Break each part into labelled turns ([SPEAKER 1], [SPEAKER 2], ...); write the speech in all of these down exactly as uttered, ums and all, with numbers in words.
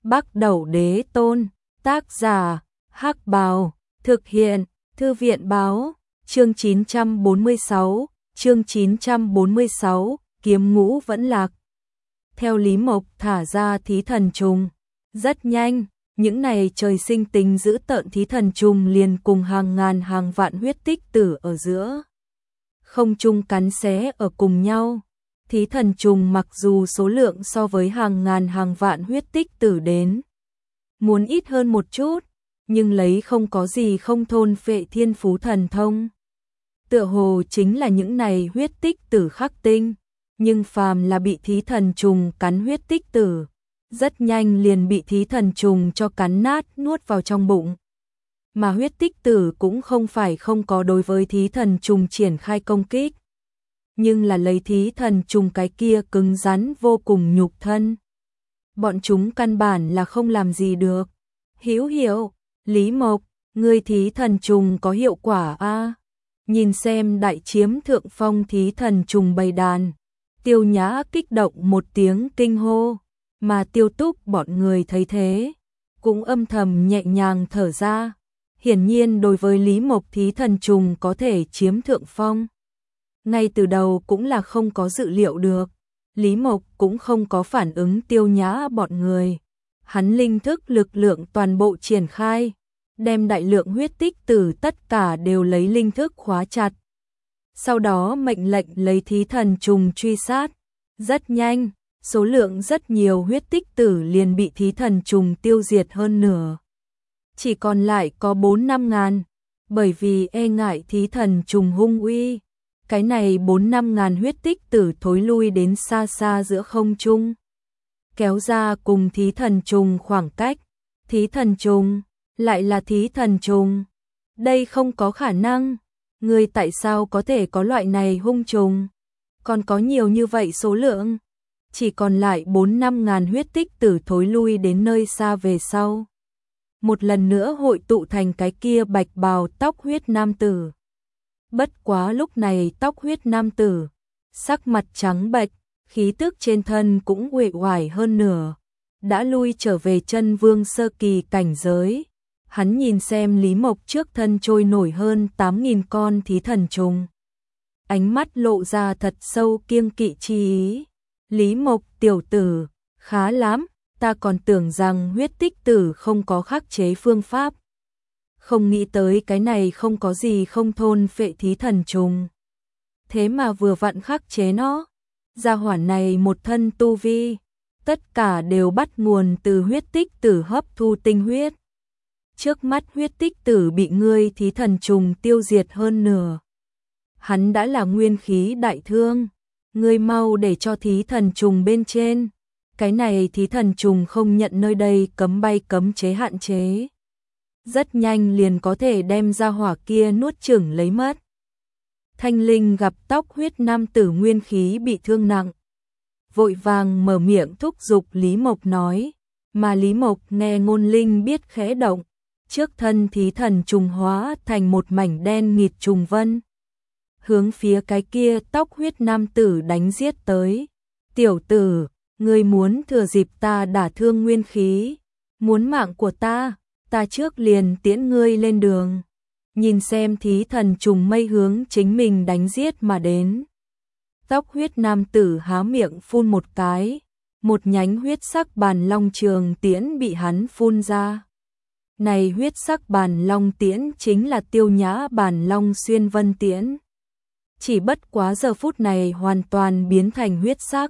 [SPEAKER 1] Bắc Đẩu Đế Tôn, tác giả, Hắc Bào, thực hiện, Thư viện báo, chương chín trăm bốn mươi sáu, chương chín trăm bốn mươi sáu, kiếm ngũ vẫn lạc. Theo Lý Mộc thả ra thí thần trùng, rất nhanh, những này trời sinh tính giữ tợn thí thần trùng liền cùng hàng ngàn hàng vạn huyết tích tử ở giữa không trung cắn xé ở cùng nhau. Thí thần trùng mặc dù số lượng so với hàng ngàn hàng vạn huyết tích tử đến muốn ít hơn một chút, nhưng lấy không có gì không thôn phệ thiên phú thần thông. Tựa hồ chính là những này huyết tích tử khắc tinh, nhưng phàm là bị thí thần trùng cắn huyết tích tử, rất nhanh liền bị thí thần trùng cho cắn nát nuốt vào trong bụng. Mà huyết tích tử cũng không phải không có đối với thí thần trùng triển khai công kích, nhưng là lấy thí thần trùng cái kia cứng rắn vô cùng nhục thân, bọn chúng căn bản là không làm gì được. Hữu Hiệu, Lý Mộc, ngươi thí thần trùng có hiệu quả a? Nhìn xem đại chiếm thượng phong thí thần trùng bầy đàn, Tiêu Nhã kích động một tiếng kinh hô, mà Tiêu Túc bọn người thấy thế, cũng âm thầm nhẹ nhàng thở ra. Hiển nhiên đối với Lý Mộc thí thần trùng có thể chiếm thượng phong, ngay từ đầu cũng là không có dự liệu được. Lý Mộc cũng không có phản ứng Tiêu Nhã bọn người, hắn linh thức lực lượng toàn bộ triển khai, đem đại lượng huyết tích tử tất cả đều lấy linh thức khóa chặt. Sau đó mệnh lệnh lấy thí thần trùng truy sát. Rất nhanh, số lượng rất nhiều huyết tích tử liền bị thí thần trùng tiêu diệt hơn nửa. Chỉ còn lại có bốn năm ngàn, bởi vì e ngại thí thần trùng hung uy, cái này bốn năm ngàn huyết tích tử thối lui đến xa xa giữa không trung, kéo ra cùng thí thần trùng khoảng cách. Thí thần trùng, lại là thí thần trùng, đây không có khả năng, người tại sao có thể có loại này hung trùng, còn có nhiều như vậy số lượng. Chỉ còn lại bốn năm ngàn huyết tích tử thối lui đến nơi xa về sau, một lần nữa hội tụ thành cái kia bạch bào tóc huyết nam tử. Bất quá lúc này tóc huyết nam tử, sắc mặt trắng bệch, khí tức trên thân cũng uể oải hơn nửa, đã lui trở về chân vương sơ kỳ cảnh giới. Hắn nhìn xem Lý Mộc trước thân trôi nổi hơn tám nghìn con thí thần trùng, ánh mắt lộ ra thật sâu kiêng kỵ chi ý. Lý Mộc tiểu tử, khá lắm, ta còn tưởng rằng huyết tích tử không có khắc chế phương pháp. Không nghĩ tới cái này không có gì không thôn phệ thí thần trùng, thế mà vừa vặn khắc chế nó. Gia hỏa này một thân tu vi, tất cả đều bắt nguồn từ huyết tích tử hấp thu tinh huyết. Trước mắt huyết tích tử bị ngươi thí thần trùng tiêu diệt hơn nửa, hắn đã là nguyên khí đại thương. Ngươi mau để cho thí thần trùng bên trên, cái này thí thần trùng không nhận nơi đây cấm bay cấm chế hạn chế, rất nhanh liền có thể đem ra hỏa kia nuốt chửng lấy mất. Thanh Linh gặp tóc huyết nam tử nguyên khí bị thương nặng, vội vàng mở miệng thúc giục Lý Mộc nói, mà Lý Mộc nghe ngôn linh biết khẽ động, trước thân thí thần trùng hóa thành một mảnh đen nghịt trùng vân, hướng phía cái kia tóc huyết nam tử đánh giết tới. Tiểu tử, ngươi muốn thừa dịp ta đả thương nguyên khí, muốn mạng của ta, ta trước liền tiễn ngươi lên đường. Nhìn xem thí thần trùng mây hướng chính mình đánh giết mà đến, tóc huyết nam tử há miệng phun một cái, một nhánh huyết sắc bàn long trường tiễn bị hắn phun ra. Này huyết sắc bàn long tiễn chính là Tiêu Nhã bàn long xuyên vân tiễn, chỉ bất quá giờ phút này hoàn toàn biến thành huyết sắc,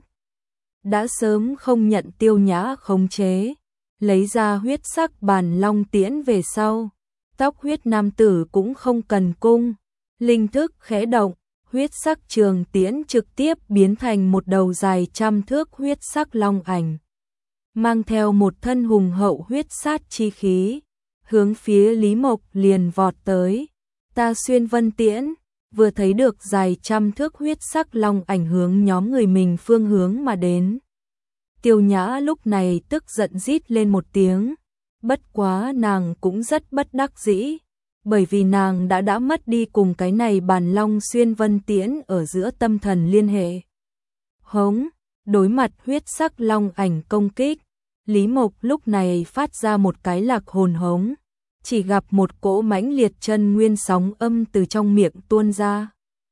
[SPEAKER 1] đã sớm không nhận Tiêu Nhã khống chế. Lấy ra huyết sắc bàn long tiễn về sau, tóc huyết nam tử cũng không cần cung, linh thức khẽ động, huyết sắc trường tiễn trực tiếp biến thành một đầu dài trăm thước huyết sắc long ảnh, mang theo một thân hùng hậu huyết sát chi khí, hướng phía Lý Mộc liền vọt tới. Ta xuyên vân tiễn, vừa thấy được dài trăm thước huyết sắc long ảnh hướng nhóm người mình phương hướng mà đến. Tiêu Nhã lúc này tức giận rít lên một tiếng, bất quá nàng cũng rất bất đắc dĩ, bởi vì nàng đã đã mất đi cùng cái này bàn long xuyên vân tiễn ở giữa tâm thần liên hệ. Hống, đối mặt huyết sắc long ảnh công kích, Lý Mộc lúc này phát ra một cái lạc hồn hống, chỉ gặp một cỗ mãnh liệt chân nguyên sóng âm từ trong miệng tuôn ra.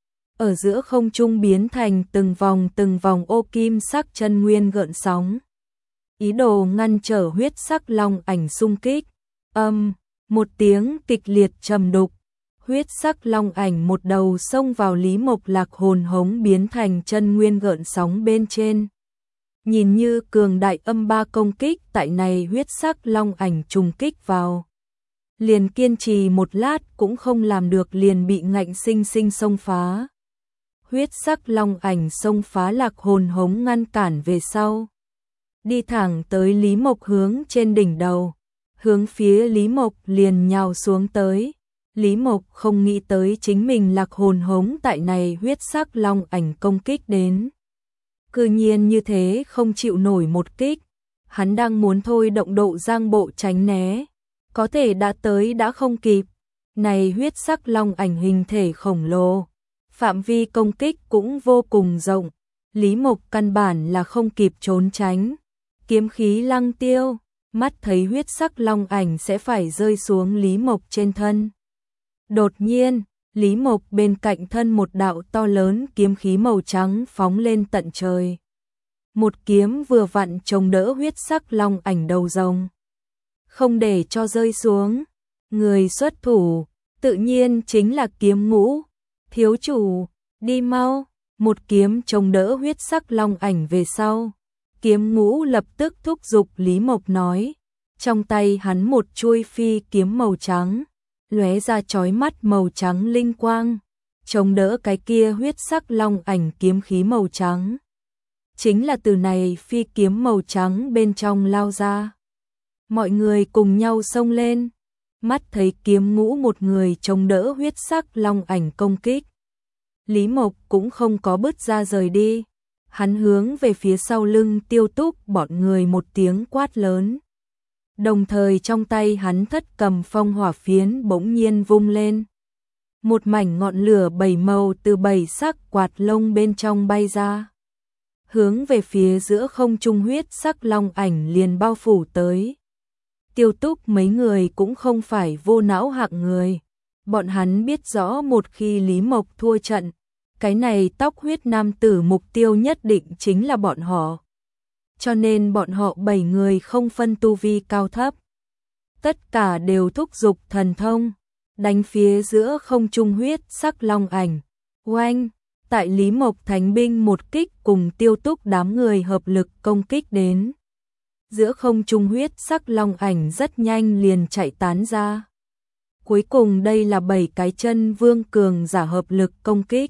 [SPEAKER 1] Ở giữa không trung biến thành từng vòng từng vòng ô kim sắc chân nguyên gợn sóng. Ý đồ ngăn trở huyết sắc long ảnh xung kích. Âm, một tiếng kịch liệt trầm đục. Huyết sắc long ảnh một đầu xông vào Lý Mộc lạc hồn hống biến thành chân nguyên gợn sóng bên trên. Nhìn như cường đại âm ba công kích, tại này huyết sắc long ảnh trùng kích vào. Liền kiên trì một lát cũng không làm được, liền bị ngạnh sinh sinh xông phá. Huyết sắc long ảnh xông phá lạc hồn hống ngăn cản về sau. Đi thẳng tới Lý Mộc hướng trên đỉnh đầu. Hướng phía Lý Mộc liền nhào xuống tới. Lý Mộc không nghĩ tới chính mình lạc hồn hống tại này huyết sắc long ảnh công kích đến. Cư nhiên như thế không chịu nổi một kích. Hắn đang muốn thôi động độ giang bộ tránh né. Có thể đã tới đã không kịp. Này huyết sắc long ảnh hình thể khổng lồ. Phạm vi công kích cũng vô cùng rộng. Lý Mộc căn bản là không kịp trốn tránh. Kiếm khí lăng tiêu. Mắt thấy huyết sắc long ảnh sẽ phải rơi xuống Lý Mộc trên thân. Đột nhiên, Lý Mộc bên cạnh thân một đạo to lớn kiếm khí màu trắng phóng lên tận trời. Một kiếm vừa vặn chống đỡ huyết sắc long ảnh đầu rồng. Không để cho rơi xuống, người xuất thủ, tự nhiên chính là Kiếm Ngũ. Thiếu chủ, đi mau, một kiếm chống đỡ huyết sắc long ảnh về sau. Kiếm Ngũ lập tức thúc giục Lý Mộc nói. Trong tay hắn một chuôi phi kiếm màu trắng. Lóe ra chói mắt màu trắng linh quang, chống đỡ cái kia huyết sắc long ảnh kiếm khí màu trắng. Chính là từ này phi kiếm màu trắng bên trong lao ra. Mọi người cùng nhau xông lên, mắt thấy Kiếm Ngũ một người chống đỡ huyết sắc long ảnh công kích. Lý Mộc cũng không có bứt ra rời đi, hắn hướng về phía sau lưng Tiêu Túc bọn người một tiếng quát lớn. Đồng thời trong tay hắn thất cầm phong hỏa phiến bỗng nhiên vung lên. Một mảnh ngọn lửa bảy màu từ bảy sắc quạt lông bên trong bay ra. Hướng về phía giữa không trung huyết sắc long ảnh liền bao phủ tới. Tiêu Túc mấy người cũng không phải vô não hạng người. Bọn hắn biết rõ một khi Lý Mộc thua trận, cái này tóc huyết nam tử mục tiêu nhất định chính là bọn họ. Cho nên bọn họ bảy người không phân tu vi cao thấp. Tất cả đều thúc giục thần thông, đánh phía giữa không trung huyết sắc long ảnh. Oanh, tại Lý Mộc thánh binh một kích cùng Tiêu Túc đám người hợp lực công kích đến. Giữa không trung huyết sắc long ảnh rất nhanh liền chạy tán ra. Cuối cùng đây là bảy cái chân vương cường giả hợp lực công kích.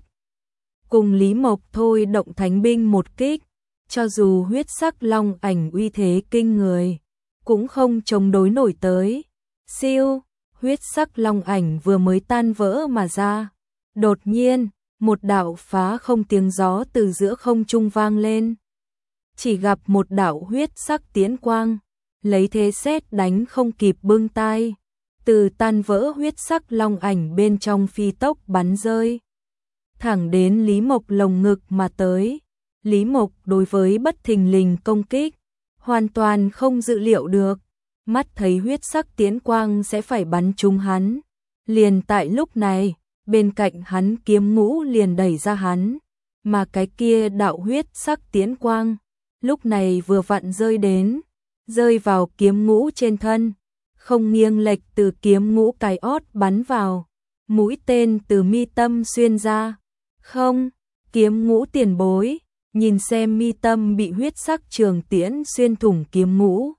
[SPEAKER 1] Cùng Lý Mộc thôi động thánh binh một kích. Cho dù huyết sắc long ảnh uy thế kinh người, cũng không chống đối nổi tới. Siêu, huyết sắc long ảnh vừa mới tan vỡ mà ra. Đột nhiên, một đạo phá không tiếng gió từ giữa không trung vang lên. Chỉ gặp một đạo huyết sắc tiễn quang, lấy thế sét đánh không kịp bưng tay. Từ tan vỡ huyết sắc long ảnh bên trong phi tốc bắn rơi. Thẳng đến Lý Mộc lồng ngực mà tới. Lý Mộc đối với bất thình lình công kích, hoàn toàn không dự liệu được. Mắt thấy huyết sắc tiễn quang sẽ phải bắn trúng hắn. Liền tại lúc này, bên cạnh hắn Kiếm Ngũ liền đẩy ra hắn. Mà cái kia đạo huyết sắc tiễn quang, lúc này vừa vặn rơi đến, rơi vào Kiếm Ngũ trên thân. Không nghiêng lệch từ Kiếm Ngũ cái ót bắn vào. Mũi tên từ mi tâm xuyên ra. Không, Kiếm Ngũ tiền bối. Nhìn xem mi tâm bị huyết sắc trường tiễn xuyên thủng Kiếm Ngũ.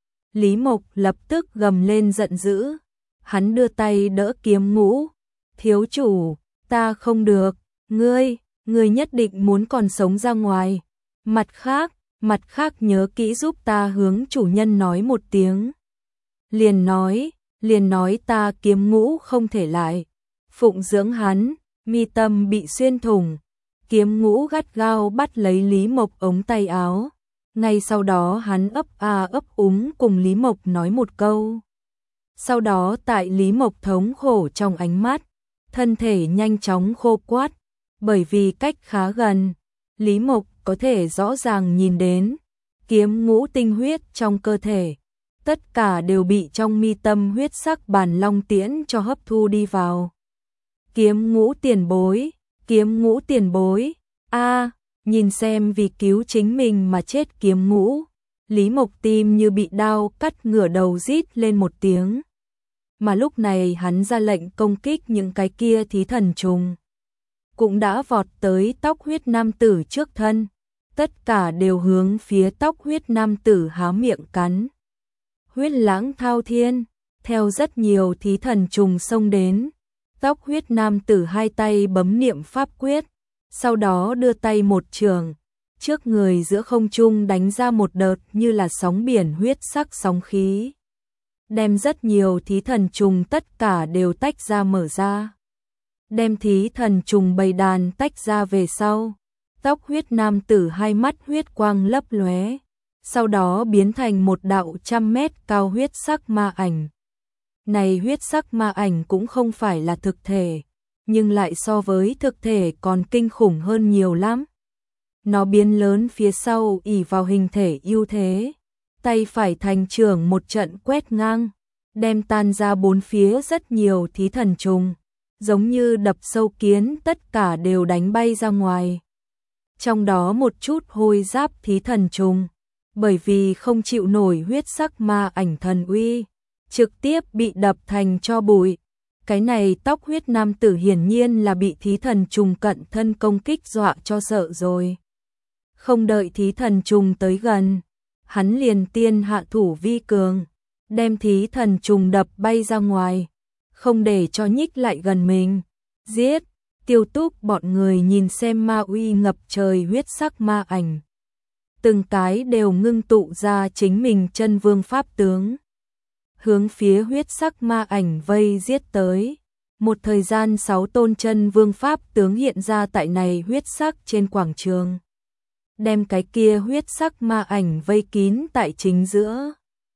[SPEAKER 1] Lý Mộc lập tức gầm lên giận dữ. Hắn đưa tay đỡ Kiếm Ngũ. Thiếu chủ, ta không được, ngươi, ngươi nhất định muốn còn sống ra ngoài. Mặt khác, mặt khác nhớ kỹ giúp ta hướng chủ nhân nói một tiếng. Liền nói, liền nói ta Kiếm Ngũ không thể lại. Phụng dưỡng hắn, mi tâm bị xuyên thủng. Kiếm Ngũ gắt gao bắt lấy Lý Mộc ống tay áo. Ngay sau đó hắn ấp a ấp úng cùng Lý Mộc nói một câu. Sau đó tại Lý Mộc thống khổ trong ánh mắt, thân thể nhanh chóng khô quắt. Bởi vì cách khá gần, Lý Mộc có thể rõ ràng nhìn đến, kiếm ngũ tinh huyết trong cơ thể, tất cả đều bị trong mi tâm huyết sắc bản long tiễn cho hấp thu đi vào. Kiếm ngũ tiền bối, kiếm ngũ tiền bối, a nhìn xem vì cứu chính mình mà chết kiếm ngũ, Lý Mộc tim như bị đao cắt ngửa đầu rít lên một tiếng. Mà lúc này hắn ra lệnh công kích những cái kia thí thần trùng, cũng đã vọt tới tóc huyết nam tử trước thân, tất cả đều hướng phía tóc huyết nam tử há miệng cắn. Huyết lãng thao thiên, theo rất nhiều thí thần trùng xông đến, tóc huyết nam tử hai tay bấm niệm pháp quyết, sau đó đưa tay một trường, trước người giữa không trung đánh ra một đợt như là sóng biển huyết sắc sóng khí, đem rất nhiều thí thần trùng tất cả đều tách ra mở ra. Đem thí thần trùng bầy đàn tách ra về sau, tóc huyết nam tử hai mắt huyết quang lấp lóe, sau đó biến thành một đạo trăm mét cao huyết sắc ma ảnh. Này huyết sắc ma ảnh cũng không phải là thực thể, nhưng lại so với thực thể còn kinh khủng hơn nhiều lắm. Nó biến lớn phía sau ỷ vào hình thể ưu thế, tay phải thành trưởng một trận quét ngang, đem tan ra bốn phía rất nhiều thí thần trùng, giống như đập sâu kiến tất cả đều đánh bay ra ngoài. Trong đó một chút hôi giáp thí thần trùng, bởi vì không chịu nổi huyết sắc ma ảnh thần uy, trực tiếp bị đập thành tro bụi. Cái này tóc huyết nam tử hiển nhiên là bị thí thần trùng cận thân công kích dọa cho sợ rồi. Không đợi thí thần trùng tới gần, hắn liền tiên hạ thủ vi cường, đem thí thần trùng đập bay ra ngoài, không để cho nhích lại gần mình. Giết! Tiêu Túc bọn người nhìn xem ma uy ngập trời huyết sắc ma ảnh, từng cái đều ngưng tụ ra chính mình chân vương pháp tướng, hướng phía huyết sắc ma ảnh vây giết tới. Một thời gian sáu tôn chân vương pháp tướng hiện ra tại này huyết sắc trên quảng trường, đem cái kia huyết sắc ma ảnh vây kín tại chính giữa.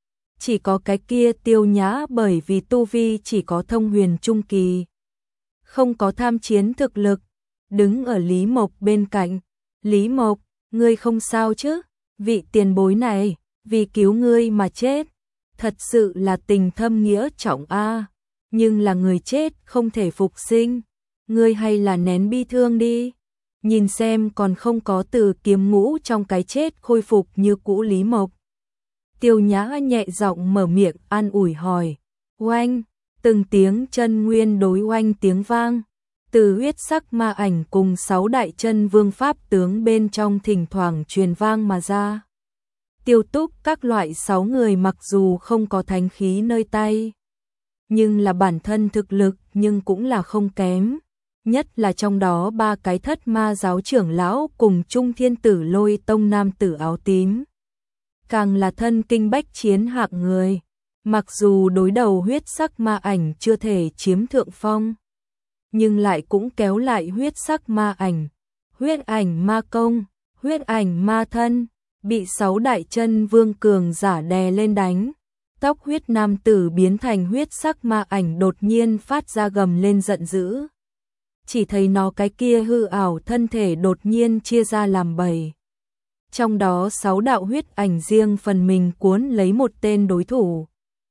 [SPEAKER 1] Chỉ có cái kia Tiêu Nhã bởi vì tu vi chỉ có thông huyền trung kỳ, không có tham chiến thực lực, đứng ở Lý Mộc bên cạnh. Lý Mộc, ngươi không sao chứ? Vị tiền bối này, vì cứu ngươi mà chết, thật sự là tình thâm nghĩa trọng a. Nhưng là người chết không thể phục sinh, ngươi hay là nén bi thương đi. Nhìn xem còn không có từ kiếm ngũ trong cái chết khôi phục như cũ Lý Mộc. Tiêu Nhã nhẹ giọng mở miệng an ủi hỏi. Oanh, từng tiếng chân nguyên đối oanh tiếng vang, từ huyết sắc ma ảnh cùng sáu đại chân vương pháp tướng bên trong thỉnh thoảng truyền vang mà ra. Tiêu Túc các loại sáu người mặc dù không có thánh khí nơi tay, nhưng là bản thân thực lực nhưng cũng là không kém. Nhất là trong đó ba cái thất ma giáo trưởng lão cùng Trung Thiên Tử Lôi Tông nam tử áo tím, càng là thân kinh bách chiến hạng người. Mặc dù đối đầu huyết sắc ma ảnh chưa thể chiếm thượng phong, nhưng lại cũng kéo lại huyết sắc ma ảnh, huyết ảnh ma công, huyết ảnh ma thân, bị sáu đại chân vương cường giả đè lên đánh. Tóc huyết nam tử biến thành huyết sắc ma ảnh đột nhiên phát ra gầm lên giận dữ. Chỉ thấy nó cái kia hư ảo thân thể đột nhiên chia ra làm bảy. Trong đó sáu đạo huyết ảnh riêng phần mình cuốn lấy một tên đối thủ,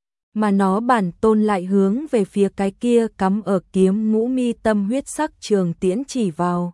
[SPEAKER 1] mà nó bản tôn lại hướng về phía cái kia cắm ở kiếm ngũ mi tâm huyết sắc trường tiễn chỉ vào.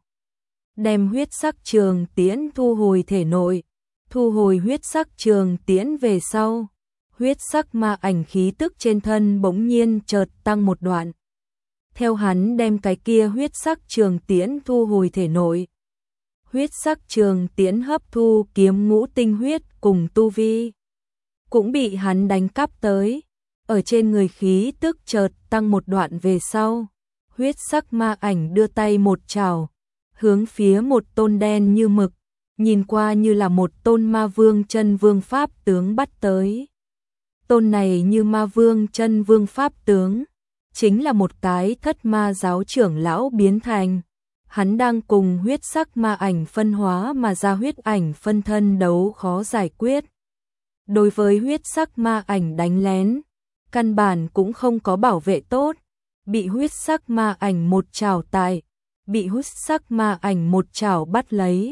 [SPEAKER 1] Đem huyết sắc trường tiễn thu hồi thể nội, thu hồi huyết sắc trường tiễn về sau, huyết sắc ma ảnh khí tức trên thân bỗng nhiên chợt tăng một đoạn. Theo hắn đem cái kia huyết sắc trường tiễn thu hồi thể nội, huyết sắc trường tiễn hấp thu kiếm ngũ tinh huyết cùng tu vi, cũng bị hắn đánh cắp tới. Ở trên người khí tức chợt tăng một đoạn về sau, huyết sắc ma ảnh đưa tay một chảo, hướng phía một tôn đen như mực, nhìn qua như là một tôn ma vương chân vương pháp tướng bắt tới. Tôn này như ma vương chân vương pháp tướng, chính là một cái thất ma giáo trưởng lão biến thành. Hắn đang cùng huyết sắc ma ảnh phân hóa mà ra huyết ảnh phân thân đấu khó giải quyết. Đối với huyết sắc ma ảnh đánh lén, căn bản cũng không có bảo vệ tốt, bị huyết sắc ma ảnh một chảo tại, bị huyết sắc ma ảnh một chảo bắt lấy.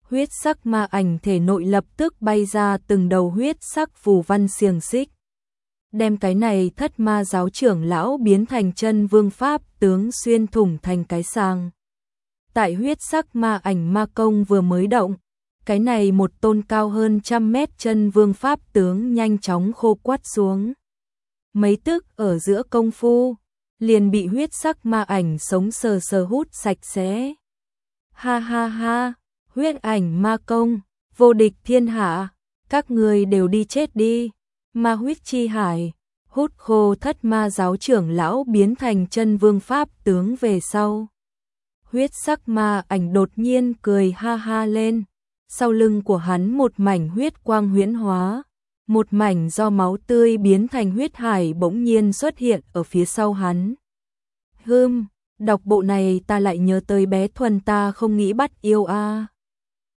[SPEAKER 1] huyết sắc ma ảnh thể nội lập tức bay ra từng đầu huyết sắc phù văn xiềng xích. Đem cái này thất ma giáo trưởng lão biến thành chân vương pháp tướng xuyên thủng thành cái sàng. Tại huyết sắc ma ảnh ma công vừa mới động, cái này một tôn cao hơn trăm mét chân vương pháp tướng nhanh chóng khô quắt xuống. Mấy tức ở giữa công phu, liền bị huyết sắc ma ảnh sống sờ sờ hút sạch sẽ. Ha ha ha, huyết ảnh ma công, vô địch thiên hạ, các người đều đi chết đi. Ma huyết chi hải, hút khô thất ma giáo trưởng lão biến thành chân vương pháp tướng về sau. Huyết sắc ma ảnh đột nhiên cười ha ha lên, sau lưng của hắn một mảnh huyết quang huyễn hóa, một mảnh do máu tươi biến thành huyết hải bỗng nhiên xuất hiện ở phía sau hắn. Hừm, đọc bộ này ta lại nhớ tới bé Thuần ta không nghĩ bắt yêu a.